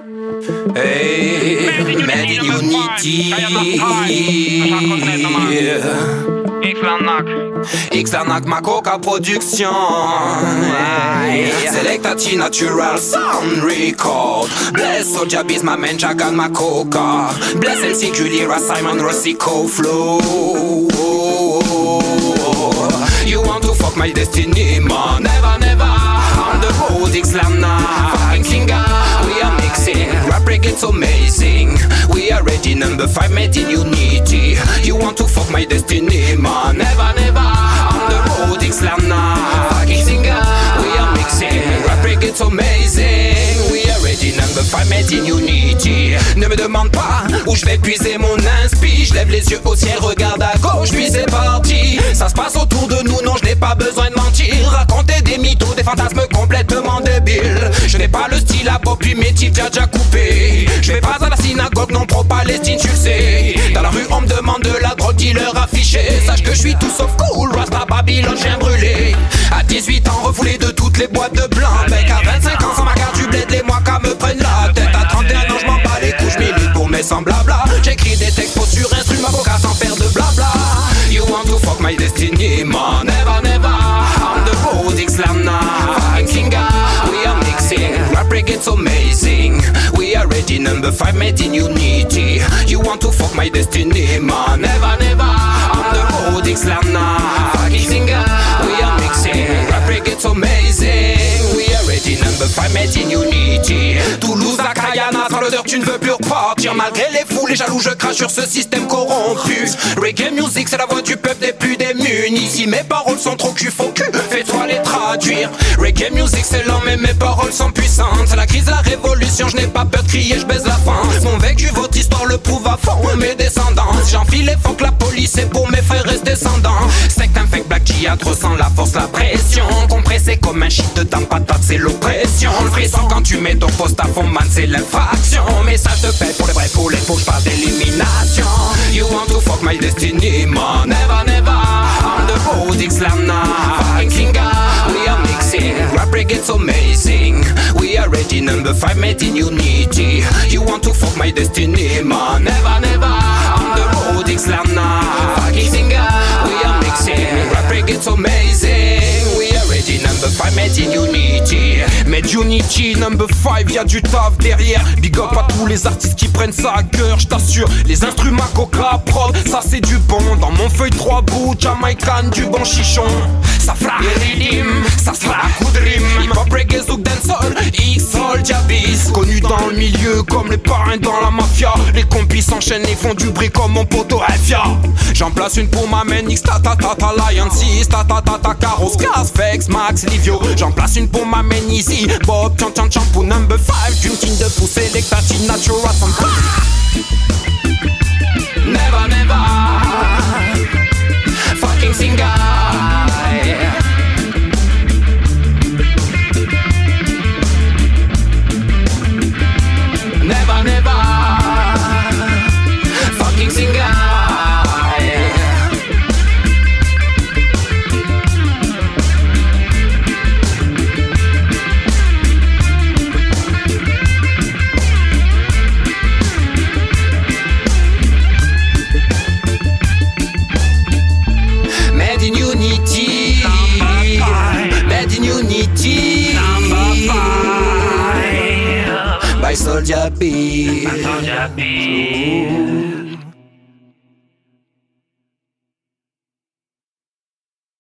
Hey, Made in Unity. X-Lanak, ma coca production. Selectati natural sound record. Bless Soulja Beats, ma man Jagan, ma coca. Bless MC Gulira, Simon Rossico flow. You want to fuck my destiny, man? Never, never. On the road, X-Lanak, fucking singer. We are mixing, rap reggae, it's amazing. We are ready, number 5, made in unity. You want to fuck my destiny, man? Never, never. On the road, X-Lanak, fucking singer. We are mixing, rap reggae, it's amazing. We are ready, number 5, made in unity. Ne me demande pas où je vais puiser mon inspi. Je lève les yeux au ciel, regarde à gauche, puis c'est parti. Ça se passe autour de nous, non, je n'ai pas besoin de mentir. Raconter des mythos, des fantasmes complètement débiles. Je n'ai pas le style à Bob, puis mes types déjà coupé. Je vais pas à la synagogue, non, pro-Palestine, tu le sais. Dans la rue, on me demande de la drogue, dealer affiché. Sache que je suis tout sauf cool, Rasta Babylone, je viens brûler. À 18 ans, refoulé de toutes les boîtes de blanc. Mec, à 25 ans, sans ma carte du bled, les mois qu'à me prennent la tête. À 31 ans, je m'en bats les couches, milite pour mes semblables. J'écris des textes pour sur instrument, avocat sans faire de blabla. You want to fuck my destiny, man? Never, never. On the road, X-Lanak, fucking singer. We are mixing, rap reggae, it's amazing. We are ready, number 5, made in unity. You want to fuck my destiny, man? Never, never. On the road, X-Lanak, fucking singer. We are mixing, rap reggae, it's amazing. We are ready, number 5, made in unity. Toulouse à Kayana, sans l'odeur tu ne veux plus repartir. Malgré les fous, les jaloux, je crache sur ce système corrompu. Reggae music, c'est la voix du peuple des plus démunis. Si mes paroles sont trop cul, faux cul, fais-toi les traduire. Reggae music, c'est lent, mais mes paroles sont puissantes. C'est la crise, la révolution, je n'ai pas peur de crier, je baise la fin. Mon vécu, votre histoire le prouve à fond, mes descendants. Si j'enfile les faut que la police, c'est pour mes frères descendants. Secte un fake black qui a trop sans la force, la pression. Compressé comme un shit de ta patate, c'est l'oppression. Le frisson quand tu mets ton poste à fond, man, c'est l'infraction. Message de paix pour les vrais, pour les faux, je parle d'élimination. You want to fuck my destiny, man? Never, never. On the road, X-Lanak, fucking singer. We are mixing, rap reggae, it's amazing. We are ready, number 5, made in unity. You want to fuck my destiny, man? Never, never. On the road, X-Lanak, fucking singer. We are mixing, rap reggae, it's amazing. We are ready, number 5, made in unity. Made unity, number 5, y'a du taf derrière. Big up à tous les artistes qui prennent ça à cœur, je t'assure. Les instruments coca prod, ça c'est du bon. Dans mon feuille 3 bouts, Jamaican, du bon chichon. Ça fera les rythmes, ça sera un coup de rime. Hip-hop, reggae, zouk, dancehall, X-Soulja Beats. Connu dans le milieu comme les parrains dans la mafia. Les compis s'enchaînent et font du bruit comme mon poteau Elfia. J'en place une pour ma main, X, ta-ta-ta-ta, Lion 6, ta-ta-ta-ta, Caros, Gas, Vex, Max, Livio. J'en place une pour ma main, Easy, Bob, Chan pour number 5. Dream team de fou, Selectati, Natural, some. Never, never. Fucking singer. Never, never. Fucking singer. Made in unity. Made in unity. By Soulja Beats.